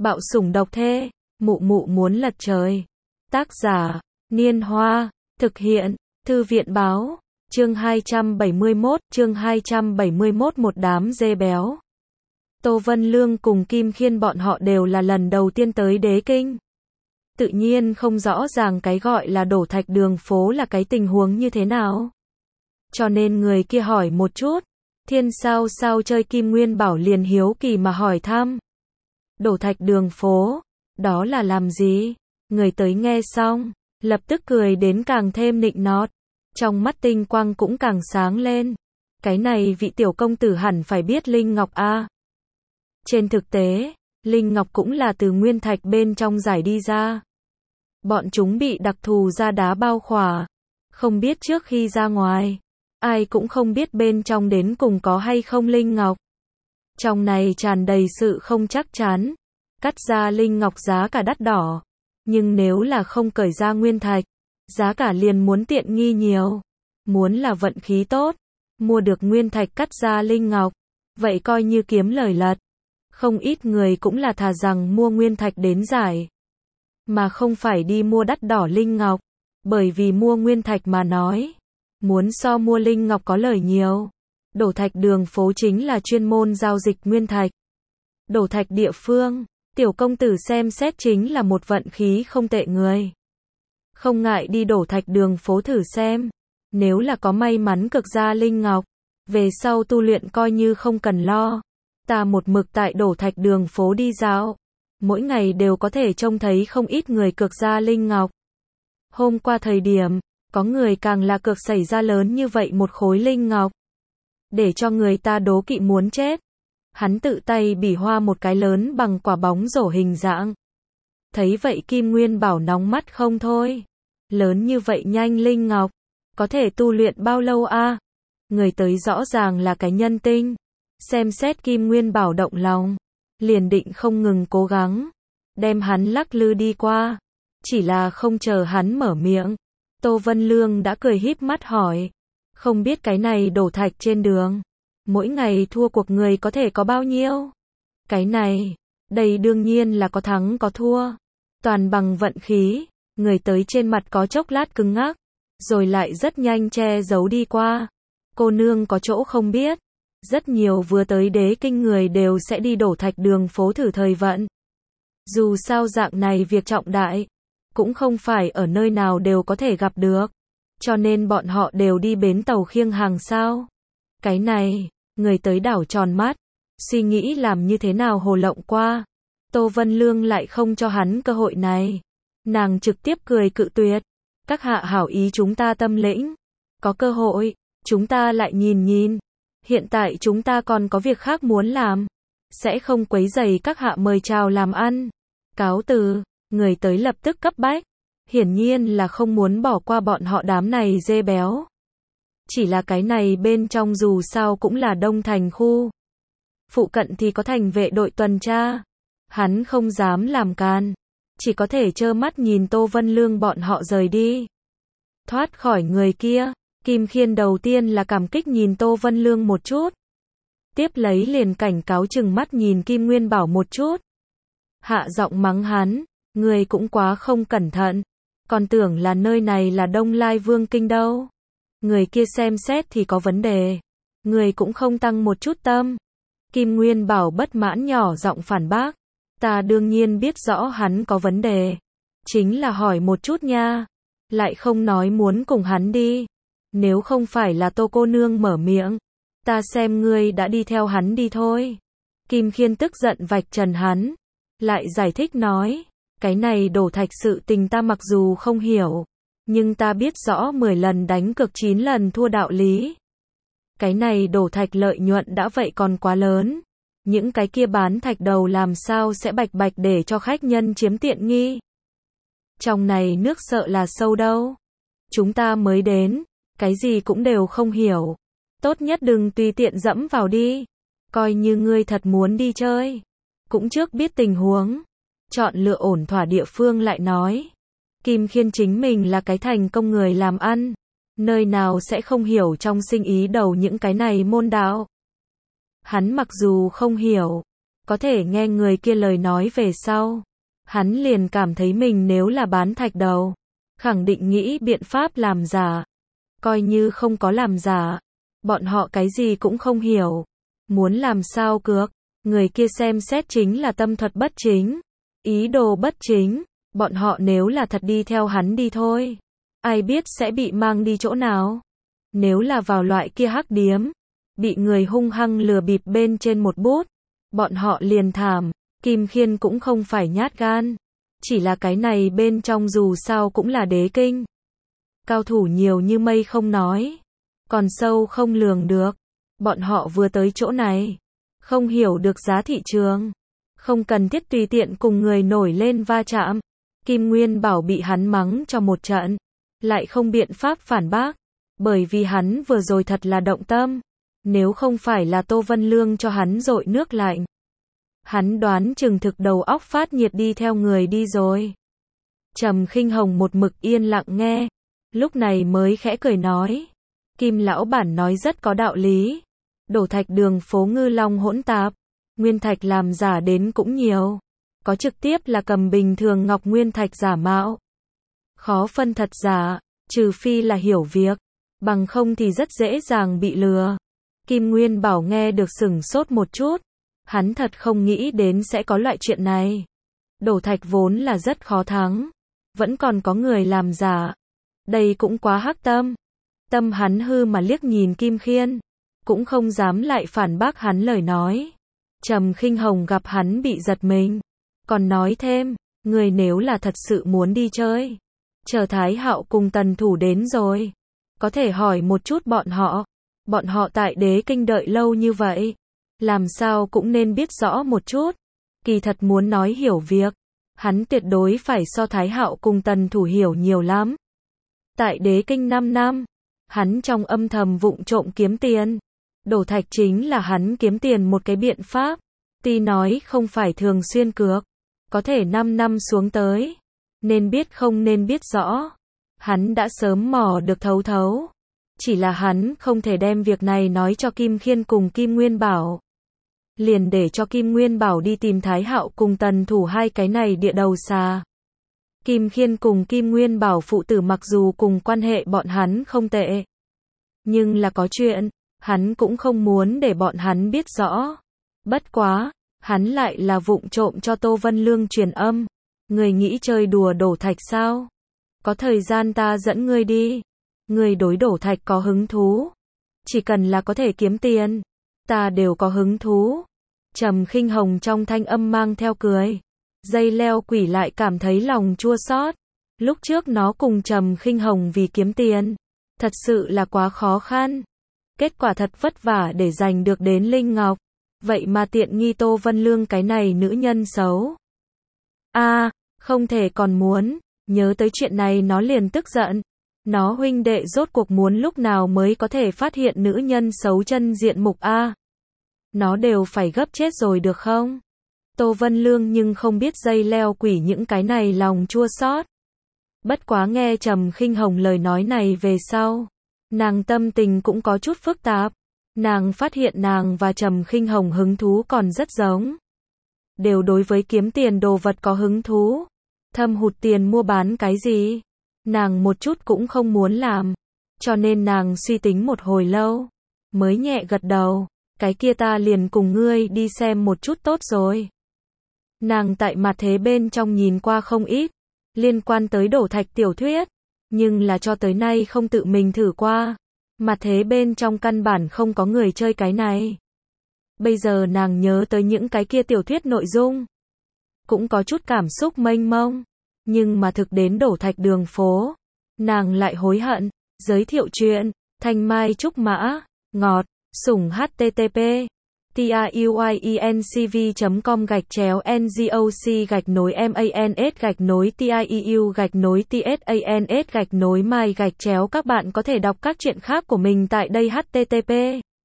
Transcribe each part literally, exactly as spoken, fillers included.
Bạo sủng độc thê, mụ mụ muốn lật trời. Tác giả, Niên Hoa, thực hiện, Thư viện Báo, chương hai trăm bảy mươi mốt, chương hai trăm bảy mươi mốt một đám dê béo. Tô Vân Lương cùng Kim Khiên bọn họ đều là lần đầu tiên tới Đế Kinh. Tự nhiên không rõ ràng cái gọi là đổ thạch đường phố là cái tình huống như thế nào. Cho nên người kia hỏi một chút, thiên sao sao chơi Kim Nguyên Bảo liền hiếu kỳ mà hỏi thăm. Đổ thạch đường phố, đó là làm gì? Người tới nghe xong, lập tức cười đến càng thêm nịnh nọt, trong mắt tinh quang cũng càng sáng lên. Cái này vị tiểu công tử hẳn phải biết Linh Ngọc a. Trên thực tế, Linh Ngọc cũng là từ nguyên thạch bên trong giải đi ra. Bọn chúng bị đặc thù da đá bao khỏa, không biết trước khi ra ngoài, ai cũng không biết bên trong đến cùng có hay không Linh Ngọc. Trong này tràn đầy sự không chắc chắn, cắt ra Linh Ngọc giá cả đắt đỏ, nhưng nếu là không cởi ra nguyên thạch, giá cả liền muốn tiện nghi nhiều. Muốn là vận khí tốt, mua được nguyên thạch cắt ra Linh Ngọc, vậy coi như kiếm lời lật. Không ít người cũng là thà rằng mua nguyên thạch đến giải, mà không phải đi mua đắt đỏ Linh Ngọc, bởi vì mua nguyên thạch mà nói, muốn so mua Linh Ngọc có lời nhiều. Đổ thạch đường phố chính là chuyên môn giao dịch nguyên thạch. Đổ thạch địa phương, tiểu công tử xem xét chính là một vận khí không tệ người. Không ngại đi đổ thạch đường phố thử xem, nếu là có may mắn cực ra Linh Ngọc, về sau tu luyện coi như không cần lo. Ta một mực tại đổ thạch đường phố đi dạo, mỗi ngày đều có thể trông thấy không ít người cược ra Linh Ngọc. Hôm qua thời điểm, có người càng là cược xảy ra lớn như vậy một khối Linh Ngọc, để cho người ta đố kỵ muốn chết. Hắn tự tay bỉ hoa một cái lớn bằng quả bóng rổ hình dạng. Thấy vậy Kim Nguyên Bảo nóng mắt không thôi. Lớn như vậy nhanh Linh Ngọc, có thể tu luyện bao lâu a? Người tới rõ ràng là cái nhân tinh. Xem xét Kim Nguyên Bảo động lòng, liền định không ngừng cố gắng, đem hắn lắc lư đi qua. Chỉ là không chờ hắn mở miệng, Tô Vân Lương đã cười híp mắt hỏi. Không biết cái này đổ thạch trên đường, mỗi ngày thua cuộc người có thể có bao nhiêu? Cái này, đây đương nhiên là có thắng có thua, toàn bằng vận khí. Người tới trên mặt có chốc lát cứng ngắc, rồi lại rất nhanh che giấu đi qua. Cô nương có chỗ không biết, rất nhiều vừa tới Đế Kinh người đều sẽ đi đổ thạch đường phố thử thời vận. Dù sao dạng này việc trọng đại, cũng không phải ở nơi nào đều có thể gặp được, cho nên bọn họ đều đi bến tàu khiêng hàng sao. Cái này, người tới đảo tròn mắt, suy nghĩ làm như thế nào hồ lộng qua. Tô Vân Lương lại không cho hắn cơ hội này. Nàng trực tiếp cười cự tuyệt. Các hạ hảo ý chúng ta tâm lĩnh, có cơ hội, chúng ta lại nhìn nhìn. Hiện tại chúng ta còn có việc khác muốn làm, sẽ không quấy rầy các hạ mời chào làm ăn. Cáo từ, người tới lập tức cấp bách, hiển nhiên là không muốn bỏ qua bọn họ đám này dê béo. Chỉ là cái này bên trong dù sao cũng là Đông Thành khu. Phụ cận thì có thành vệ đội tuần tra. Hắn không dám làm can, chỉ có thể trơ mắt nhìn Tô Vân Lương bọn họ rời đi. Thoát khỏi người kia, Kim Khiên đầu tiên là cảm kích nhìn Tô Vân Lương một chút. Tiếp lấy liền cảnh cáo chừng mắt nhìn Kim Nguyên Bảo một chút. Hạ giọng mắng hắn, người cũng quá không cẩn thận, còn tưởng là nơi này là Đông Lai Vương Kinh đâu. Người kia xem xét thì có vấn đề, người cũng không tăng một chút tâm. Kim Nguyên Bảo bất mãn nhỏ giọng phản bác, ta đương nhiên biết rõ hắn có vấn đề, chính là hỏi một chút nha, lại không nói muốn cùng hắn đi. Nếu không phải là Tô cô nương mở miệng, ta xem ngươi đã đi theo hắn đi thôi. Kim Khiên tức giận vạch trần hắn, lại giải thích nói, cái này đổ thạch sự tình ta mặc dù không hiểu, nhưng ta biết rõ mười lần đánh cược chín lần thua đạo lý. Cái này đổ thạch lợi nhuận đã vậy còn quá lớn, những cái kia bán thạch đầu làm sao sẽ bạch bạch để cho khách nhân chiếm tiện nghi. Trong này nước sợ là sâu đâu. Chúng ta mới đến, cái gì cũng đều không hiểu. Tốt nhất đừng tùy tiện dẫm vào đi. Coi như ngươi thật muốn đi chơi, cũng trước biết tình huống, chọn lựa ổn thỏa địa phương lại nói. Kim Khiên chính mình là cái thành công người làm ăn, nơi nào sẽ không hiểu trong sinh ý đầu những cái này môn đạo. Hắn mặc dù không hiểu, có thể nghe người kia lời nói về sau. Hắn liền cảm thấy mình nếu là bán thạch đầu, khẳng định nghĩ biện pháp làm giả. Coi như không có làm giả, bọn họ cái gì cũng không hiểu. Muốn làm sao cược, người kia xem xét chính là tâm thuật bất chính, ý đồ bất chính, bọn họ nếu là thật đi theo hắn đi thôi. Ai biết sẽ bị mang đi chỗ nào? Nếu là vào loại kia hắc điếm, bị người hung hăng lừa bịp bên trên một bút, bọn họ liền thảm. Kim Khiên cũng không phải nhát gan, chỉ là cái này bên trong dù sao cũng là đế kinh. Cao thủ nhiều như mây không nói, còn sâu không lường được. Bọn họ vừa tới chỗ này, không hiểu được giá thị trường, không cần thiết tùy tiện cùng người nổi lên va chạm. Kim Nguyên Bảo bị hắn mắng cho một trận, lại không biện pháp phản bác, bởi vì hắn vừa rồi thật là động tâm. Nếu không phải là Tô Vân Lương cho hắn dội nước lạnh, hắn đoán chừng thực đầu óc phát nhiệt đi theo người đi rồi. Trầm Khinh Hồng một mực yên lặng nghe, lúc này mới khẽ cười nói, Kim lão bản nói rất có đạo lý. Đổ thạch đường phố ngư long hỗn tạp, nguyên thạch làm giả đến cũng nhiều, có trực tiếp là cầm bình thường ngọc nguyên thạch giả mạo. Khó phân thật giả, trừ phi là hiểu việc, bằng không thì rất dễ dàng bị lừa. Kim Nguyên Bảo nghe được sửng sốt một chút, hắn thật không nghĩ đến sẽ có loại chuyện này. Đổ thạch vốn là rất khó thắng, vẫn còn có người làm giả. Đây cũng quá hắc tâm. Tâm hắn hư mà liếc nhìn Kim Khiên, cũng không dám lại phản bác hắn lời nói. Trầm Khinh Hồng gặp hắn bị giật mình, còn nói thêm, người nếu là thật sự muốn đi chơi, chờ Thái Hạo cùng Tần Thủ đến rồi, có thể hỏi một chút bọn họ. Bọn họ tại đế kinh đợi lâu như vậy, làm sao cũng nên biết rõ một chút. Kỳ thật muốn nói hiểu việc, hắn tuyệt đối phải so Thái Hạo cùng Tần Thủ hiểu nhiều lắm. Tại đế kinh năm năm, hắn trong âm thầm vụng trộm kiếm tiền. Đổ thạch chính là hắn kiếm tiền một cái biện pháp. Tuy nói không phải thường xuyên cược, có thể năm năm xuống tới, nên biết không nên biết rõ. Hắn đã sớm mò được thấu thấu. Chỉ là hắn không thể đem việc này nói cho Kim Khiên cùng Kim Nguyên Bảo. Liền để cho Kim Nguyên Bảo đi tìm Thái Hạo cùng Tần Thủ hai cái này địa đầu xà. Kim Khiên cùng Kim Nguyên Bảo phụ tử mặc dù cùng quan hệ bọn hắn không tệ, nhưng là có chuyện, hắn cũng không muốn để bọn hắn biết rõ. Bất quá, hắn lại là vụng trộm cho Tô Vân Lương truyền âm. Người nghĩ chơi đùa đổ thạch sao? Có thời gian ta dẫn ngươi đi. Người đối đổ thạch có hứng thú, chỉ cần là có thể kiếm tiền, ta đều có hứng thú. Trầm Khinh Hồng trong thanh âm mang theo cười. Dây leo quỷ lại cảm thấy lòng chua xót. Lúc trước nó cùng Trầm Khinh Hồng vì kiếm tiền, thật sự là quá khó khăn. Kết quả thật vất vả để giành được đến Linh Ngọc, vậy mà tiện nghi Tô Vân Lương cái này nữ nhân xấu. A, à, không thể còn muốn, nhớ tới chuyện này nó liền tức giận. Nó huynh đệ rốt cuộc muốn lúc nào mới có thể phát hiện nữ nhân xấu chân diện mục a? Nó đều phải gấp chết rồi được không? Tô Vân Lương nhưng không biết dây leo quỷ những cái này lòng chua xót. Bất quá nghe Trầm Khinh Hồng lời nói này về sau, nàng tâm tình cũng có chút phức tạp. Nàng phát hiện nàng và Trầm Khinh Hồng hứng thú còn rất giống. Đều đối với kiếm tiền đồ vật có hứng thú. Thâm hụt tiền mua bán cái gì? Nàng một chút cũng không muốn làm, cho nên nàng suy tính một hồi lâu, mới nhẹ gật đầu, cái kia ta liền cùng ngươi đi xem một chút tốt rồi. Nàng tại mặt thế bên trong nhìn qua không ít, liên quan tới đổ thạch tiểu thuyết, nhưng là cho tới nay không tự mình thử qua, mặt thế bên trong căn bản không có người chơi cái này. Bây giờ nàng nhớ tới những cái kia tiểu thuyết nội dung, cũng có chút cảm xúc mênh mông. Nhưng mà thực đến đổ thạch đường phố, nàng lại hối hận. Giới thiệu chuyện, thanh mai trúc mã, ngọt, sủng http tiuyencv chấm com gạch chéo ngoc gạch nối mans gạch nối tieu gạch nối tsans gạch nối mai gạch chéo. Các bạn có thể đọc các chuyện khác của mình tại đây. Http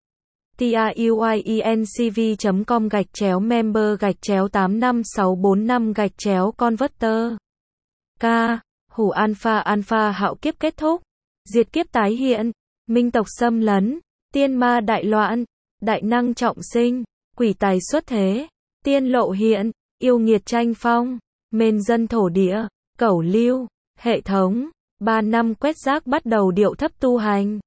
tiuyencv chấm com gạch chéo member gạch chéo tám năm sáu bốn năm gạch chéo converter. K. Hủ Alpha Alpha hạo kiếp kết thúc, diệt kiếp tái hiện, minh tộc xâm lấn, tiên ma đại loạn, đại năng trọng sinh, quỷ tài xuất thế, tiên lộ hiện, yêu nghiệt tranh phong, mên dân thổ địa, cẩu lưu, hệ thống, ba năm quét rác bắt đầu điệu thấp tu hành.